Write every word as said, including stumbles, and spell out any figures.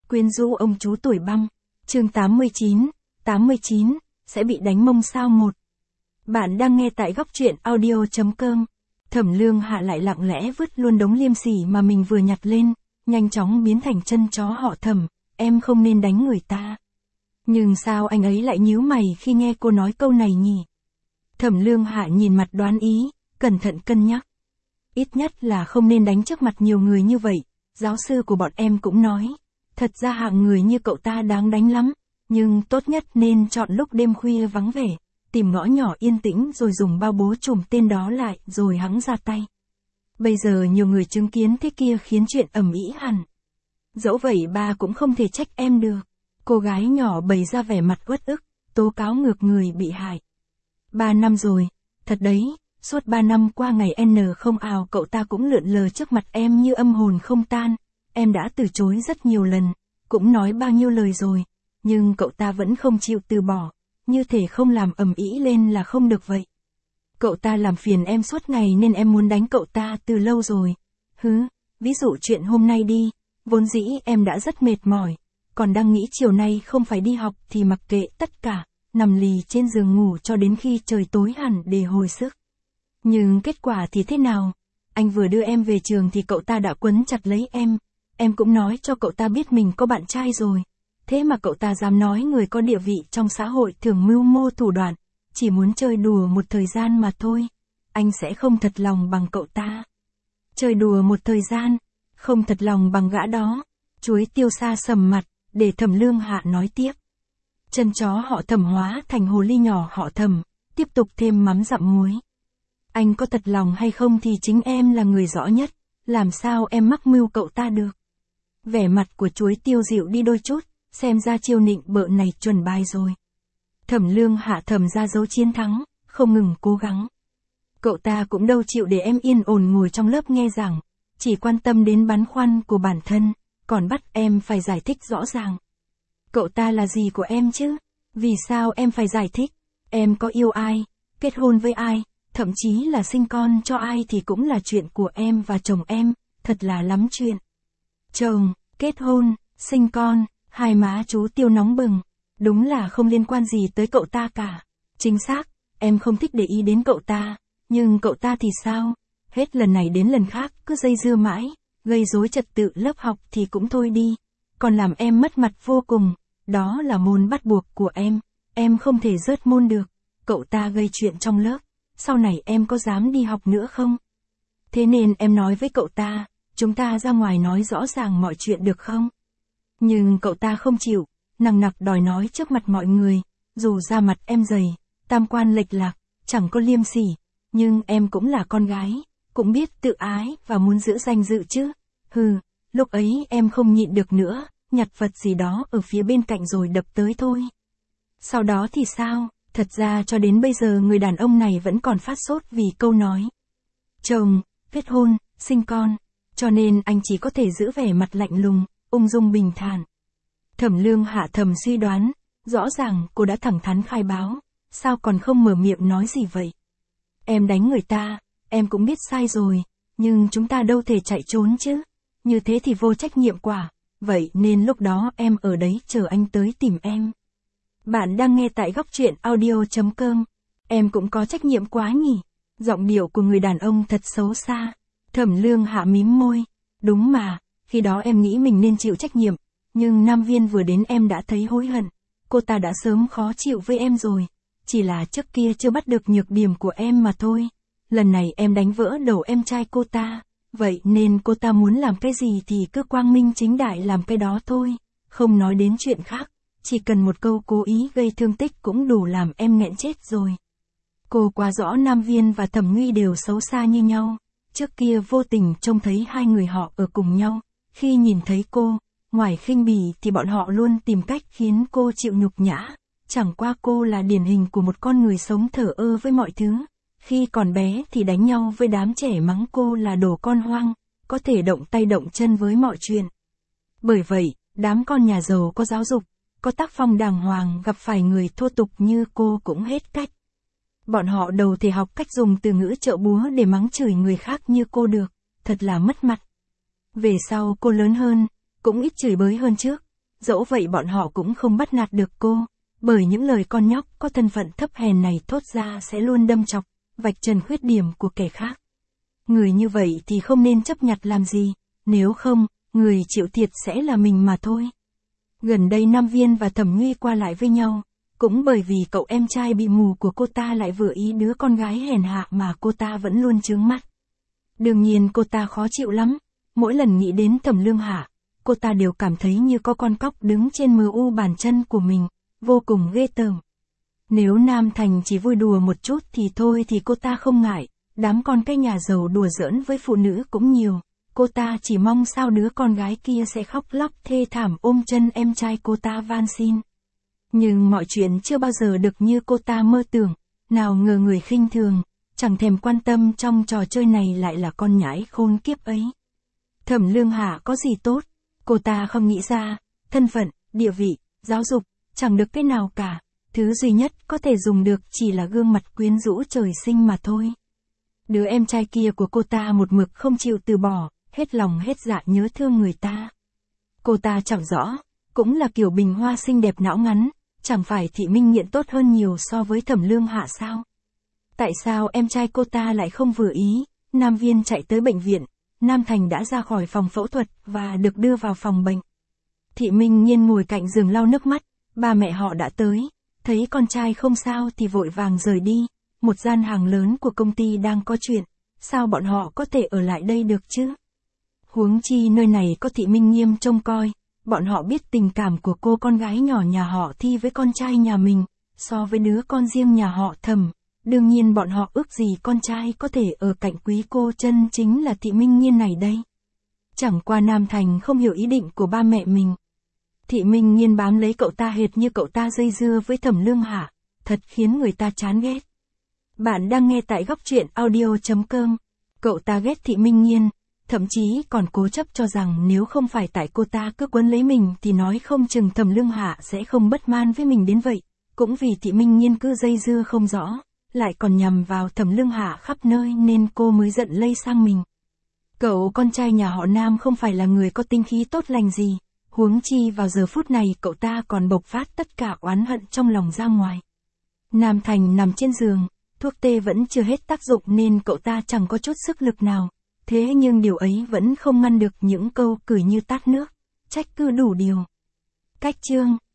Quyến rũ ông chú tuổi băng. Chương tám mươi chín, tám mươi chín, sẽ bị đánh mông sao một. Bạn đang nghe tại góc truyện audio chấm com. Thẩm Lương Hạ lại lặng lẽ vứt luôn đống liêm sỉ mà mình vừa nhặt lên, nhanh chóng biến thành chân chó họ Thẩm, em không nên đánh người ta. Nhưng sao anh ấy lại nhíu mày khi nghe cô nói câu này nhỉ? Thẩm Lương Hạ nhìn mặt đoán ý, cẩn thận cân nhắc. Ít nhất là không nên đánh trước mặt nhiều người như vậy, giáo sư của bọn em cũng nói. Thật ra hạng người như cậu ta đáng đánh lắm, nhưng tốt nhất nên chọn lúc đêm khuya vắng vẻ, tìm ngõ nhỏ yên tĩnh rồi dùng bao bố trùm tên đó lại rồi hẵng ra tay. Bây giờ nhiều người chứng kiến thế kia khiến chuyện ầm ĩ hẳn. Dẫu vậy ba cũng không thể trách em được. Cô gái nhỏ bày ra vẻ mặt uất ức, tố cáo ngược người bị hại. Ba năm rồi, thật đấy, suốt ba năm qua ngày N không ào cậu ta cũng lượn lờ trước mặt em như âm hồn không tan. Em đã từ chối rất nhiều lần, cũng nói bao nhiêu lời rồi, nhưng cậu ta vẫn không chịu từ bỏ, như thể không làm ầm ĩ lên là không được vậy. Cậu ta làm phiền em suốt ngày nên em muốn đánh cậu ta từ lâu rồi. Hứ, ví dụ chuyện hôm nay đi, vốn dĩ em đã rất mệt mỏi, còn đang nghĩ chiều nay không phải đi học thì mặc kệ tất cả, nằm lì trên giường ngủ cho đến khi trời tối hẳn để hồi sức. Nhưng kết quả thì thế nào? Anh vừa đưa em về trường thì cậu ta đã quấn chặt lấy em. Em cũng nói cho cậu ta biết mình có bạn trai rồi. Thế mà cậu ta dám nói người có địa vị trong xã hội thường mưu mô thủ đoạn, chỉ muốn chơi đùa một thời gian mà thôi. Anh sẽ không thật lòng bằng cậu ta. Chơi đùa một thời gian, không thật lòng bằng gã đó. Chuối Tiêu Sa sầm mặt, để Thẩm Lương Hạ nói tiếp. Chân chó họ Thẩm hóa thành hồ ly nhỏ họ Thẩm, tiếp tục thêm mắm dặm muối. Anh có thật lòng hay không thì chính em là người rõ nhất, làm sao em mắc mưu cậu ta được. Vẻ mặt của Chuối Tiêu dịu đi đôi chút, xem ra chiêu nịnh bợ này chuẩn bài rồi. Thẩm Lương Hạ thầm ra dấu chiến thắng, không ngừng cố gắng. Cậu ta cũng đâu chịu để em yên ổn ngồi trong lớp nghe giảng, chỉ quan tâm đến băn khoăn của bản thân, còn bắt em phải giải thích rõ ràng. Cậu ta là gì của em chứ? Vì sao em phải giải thích? Em có yêu ai, kết hôn với ai, thậm chí là sinh con cho ai thì cũng là chuyện của em và chồng em, thật là lắm chuyện. Chồng, kết hôn, sinh con, hai má chú Tiêu nóng bừng, đúng là không liên quan gì tới cậu ta cả. Chính xác, em không thích để ý đến cậu ta, nhưng cậu ta thì sao? Hết lần này đến lần khác cứ dây dưa mãi, gây rối trật tự lớp học thì cũng thôi đi, còn làm em mất mặt vô cùng, đó là môn bắt buộc của em, em không thể rớt môn được. Cậu ta gây chuyện trong lớp, sau này em có dám đi học nữa không? Thế nên em nói với cậu ta, chúng ta ra ngoài nói rõ ràng mọi chuyện được không? Nhưng cậu ta không chịu, nằng nặc đòi nói trước mặt mọi người, dù da mặt em dày, tam quan lệch lạc, chẳng có liêm sỉ, nhưng em cũng là con gái, cũng biết tự ái và muốn giữ danh dự chứ. Hừ, lúc ấy em không nhịn được nữa, nhặt vật gì đó ở phía bên cạnh rồi đập tới thôi. Sau đó thì sao? Thật ra cho đến bây giờ người đàn ông này vẫn còn phát sốt vì câu nói chồng, kết hôn, sinh con, cho nên anh chỉ có thể giữ vẻ mặt lạnh lùng, ung dung bình thản. Thẩm Lương Hạ thầm suy đoán, rõ ràng cô đã thẳng thắn khai báo, sao còn không mở miệng nói gì vậy? Em đánh người ta, em cũng biết sai rồi, nhưng chúng ta đâu thể chạy trốn chứ, như thế thì vô trách nhiệm quả, vậy nên lúc đó em ở đấy chờ anh tới tìm em. Bạn đang nghe tại góc truyện audio chấm com. Em cũng có trách nhiệm quá nhỉ? Giọng điệu của người đàn ông thật xấu xa. Thẩm Lương Hạ mím môi. Đúng mà, khi đó em nghĩ mình nên chịu trách nhiệm, nhưng Nam Viên vừa đến em đã thấy hối hận. Cô ta đã sớm khó chịu với em rồi, chỉ là trước kia chưa bắt được nhược điểm của em mà thôi. Lần này em đánh vỡ đầu em trai cô ta, vậy nên cô ta muốn làm cái gì thì cứ quang minh chính đại làm cái đó thôi, không nói đến chuyện khác. Chỉ cần một câu cố ý gây thương tích cũng đủ làm em nghẹn chết rồi. Cô quá rõ Nam Viên và Thẩm Nguy đều xấu xa như nhau. Trước kia vô tình trông thấy hai người họ ở cùng nhau. Khi nhìn thấy cô, ngoài khinh bỉ thì bọn họ luôn tìm cách khiến cô chịu nhục nhã. Chẳng qua cô là điển hình của một con người sống thờ ơ với mọi thứ. Khi còn bé thì đánh nhau với đám trẻ mắng cô là đồ con hoang, có thể động tay động chân với mọi chuyện. Bởi vậy, đám con nhà giàu có giáo dục, có tác phong đàng hoàng gặp phải người thô tục như cô cũng hết cách. Bọn họ đầu thể học cách dùng từ ngữ trợ búa để mắng chửi người khác như cô được, thật là mất mặt. Về sau cô lớn hơn, cũng ít chửi bới hơn trước, dẫu vậy bọn họ cũng không bắt nạt được cô, bởi những lời con nhóc có thân phận thấp hèn này thốt ra sẽ luôn đâm chọc, vạch trần khuyết điểm của kẻ khác. Người như vậy thì không nên chấp nhặt làm gì, nếu không, người chịu thiệt sẽ là mình mà thôi. Gần đây Nam Viên và Thẩm Nguy qua lại với nhau, cũng bởi vì cậu em trai bị mù của cô ta lại vừa ý đứa con gái hèn hạ mà cô ta vẫn luôn chướng mắt. Đương nhiên cô ta khó chịu lắm, mỗi lần nghĩ đến Thẩm Lương Hạ, cô ta đều cảm thấy như có con cóc đứng trên mờ u bàn chân của mình, vô cùng ghê tởm. Nếu Nam Thành chỉ vui đùa một chút thì thôi thì cô ta không ngại, đám con cái nhà giàu đùa giỡn với phụ nữ cũng nhiều, cô ta chỉ mong sao đứa con gái kia sẽ khóc lóc thê thảm ôm chân em trai cô ta van xin. Nhưng mọi chuyện chưa bao giờ được như cô ta mơ tưởng, nào ngờ người khinh thường, chẳng thèm quan tâm trong trò chơi này lại là con nhãi khôn kiếp ấy. Thẩm Lương Hạ có gì tốt, cô ta không nghĩ ra, thân phận, địa vị, giáo dục, chẳng được cái nào cả, thứ duy nhất có thể dùng được chỉ là gương mặt quyến rũ trời sinh mà thôi. Đứa em trai kia của cô ta một mực không chịu từ bỏ, hết lòng hết dạ nhớ thương người ta. Cô ta chẳng rõ, cũng là kiểu bình hoa xinh đẹp não ngắn, chẳng phải Thị Minh Nghiện tốt hơn nhiều so với Thẩm Lương Hạ sao? Tại sao em trai cô ta lại không vừa ý? Nam Viên chạy tới bệnh viện, Nam Thành đã ra khỏi phòng phẫu thuật và được đưa vào phòng bệnh. Thị Minh Nghiên ngồi cạnh giường lau nước mắt, ba mẹ họ đã tới, thấy con trai không sao thì vội vàng rời đi, một gian hàng lớn của công ty đang có chuyện, sao bọn họ có thể ở lại đây được chứ? Huống chi nơi này có Thị Minh Nghiêm trông coi, bọn họ biết tình cảm của cô con gái nhỏ nhà họ Thi với con trai nhà mình, so với đứa con riêng nhà họ Thẩm, đương nhiên bọn họ ước gì con trai có thể ở cạnh quý cô chân chính là Thị Minh Nghiên này đây. Chẳng qua Nam Thành không hiểu ý định của ba mẹ mình. Thị Minh Nghiên bám lấy cậu ta hệt như cậu ta dây dưa với Thẩm Lương Hạ, thật khiến người ta chán ghét. Bạn đang nghe tại góc truyện audio chấm com. Cậu ta ghét Thị Minh Nghiên, thậm chí còn cố chấp cho rằng nếu không phải tại cô ta cứ quấn lấy mình thì nói không chừng Thẩm Lương Hạ sẽ không bất man với mình đến vậy. Cũng vì Thị Minh Nghiên cứ dây dưa không rõ, lại còn nhằm vào Thẩm Lương Hạ khắp nơi nên cô mới giận lây sang mình. Cậu con trai nhà họ Nam không phải là người có tinh khí tốt lành gì, huống chi vào giờ phút này cậu ta còn bộc phát tất cả oán hận trong lòng ra ngoài. Nam Thành nằm trên giường, thuốc tê vẫn chưa hết tác dụng nên cậu ta chẳng có chút sức lực nào, thế nhưng điều ấy vẫn không ngăn được những câu cười như tát nước, trách cứ đủ điều. Cách chương